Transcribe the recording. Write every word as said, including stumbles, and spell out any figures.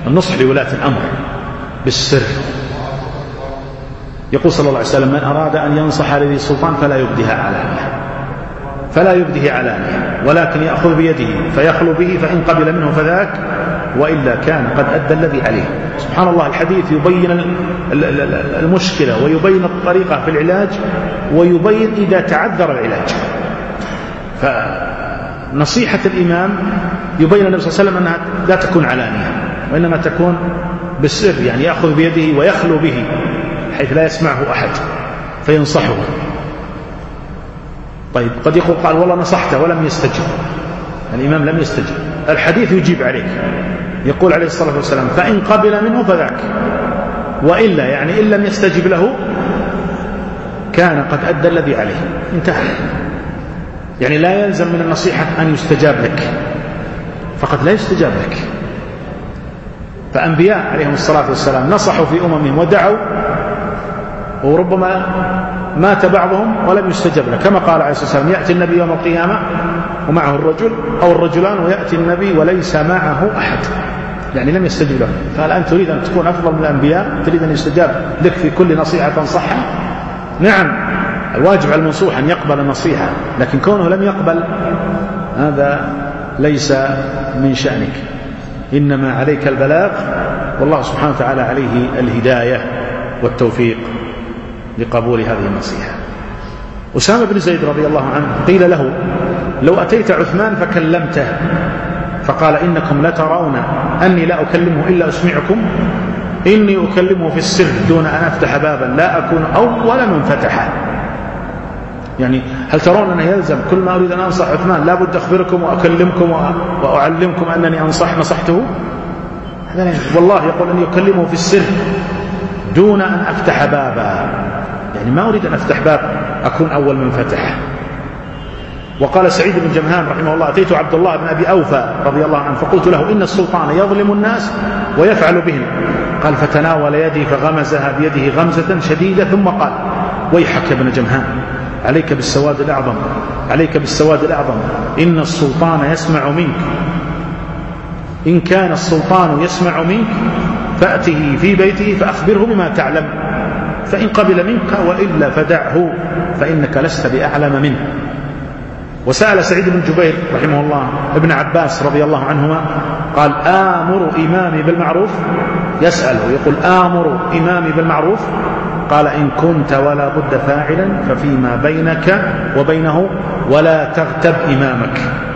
النصح لولاة الأمر بالسر. يقول صلى الله عليه وسلم: من أراد أن ينصح لذي السلطان فلا يبدها علانية فلا يبده علانية ولكن يأخذ بيده فيخلو به، فإن قبل منه فذاك، وإلا كان قد أدى الذي عليه. سبحان الله، الحديث يبين المشكلة ويبين الطريقة في العلاج ويبين إذا تعذر العلاج. فنصيحة الإمام يبين النبي صلى الله عليه وسلم أنها لا تكون علانية وإنما تكون بالسر، يعني يأخذ بيده ويخلو به حيث لا يسمعه أحد فينصحه. طيب قد يقول قال والله نصحته ولم يستجب، الإمام لم يستجب، الحديث يجيب عليك. يقول عليه الصلاة والسلام: فإن قبل منه فذاك، وإلا يعني إن لم يستجب له كان قد أدى الذي عليه، انتهى. يعني لا يلزم من النصيحة أن يستجاب لك، فقد لا يستجاب لك. فأنبياء عليهم الصلاة والسلام نصحوا في أممهم ودعوا، وربما مات بعضهم ولم يستجب له، كما قال عليه الصلاة والسلام: يأتي النبي يوم القيامة ومعه الرجل أو الرجلان، ويأتي النبي وليس معه أحد، يعني لم يستجب له. فهل أنت تريد أن تكون أفضل من الأنبياء؟ تريد أن يستجاب لك في كل نصيحة تنصحها؟ نعم، الواجب على المنصوح أن يقبل النصيحة، لكن كونه لم يقبل هذا ليس من شأنك، إنما عليك البلاغ، والله سبحانه وتعالى عليه الهداية والتوفيق لقبول هذه النصيحة. أسامة بن زيد رضي الله عنه قيل له: لو أتيت عثمان فكلمته فقال: إنكم لترون أني لا أكلمه إلا أسمعكم، إني أكلمه في السر دون أن أفتح بابا لا أكون أول من فتحه. يعني هل ترون أنه يلزم كل ما أريد أن أنصح عثمان لا بد أخبركم وأكلمكم وأعلمكم أنني أنصح نصحته؟ والله يقول أن يكلمه في السر دون أن أفتح بابا، يعني ما أريد أن أفتح باب أكون أول من فتح. وقال سعيد بن جمهان رحمه الله: أتيت عبد الله بن أبي أوفى رضي الله عنه فقلت له: إن السلطان يظلم الناس ويفعل بهم. قال: فتناول يدي فغمزها بيده غمزة شديدة ثم قال: ويحك ابن جمهان، عليك بالسواد الأعظم، عليك بالسواد الأعظم، إن السلطان يسمع منك، إن كان السلطان يسمع منك فأته في بيته فأخبره بما تعلم، فإن قبل منك وإلا فدعه فإنك لست بأعلم منه. وسأل سعيد بن جبير رحمه الله ابن عباس رضي الله عنهما قال: آمر إمامي بالمعروف، يسأله يقول: آمر إمامي بالمعروف؟ قال: إن كنت ولا بد فاعلا ففيما بينك وبينه ولا تغتب إمامك.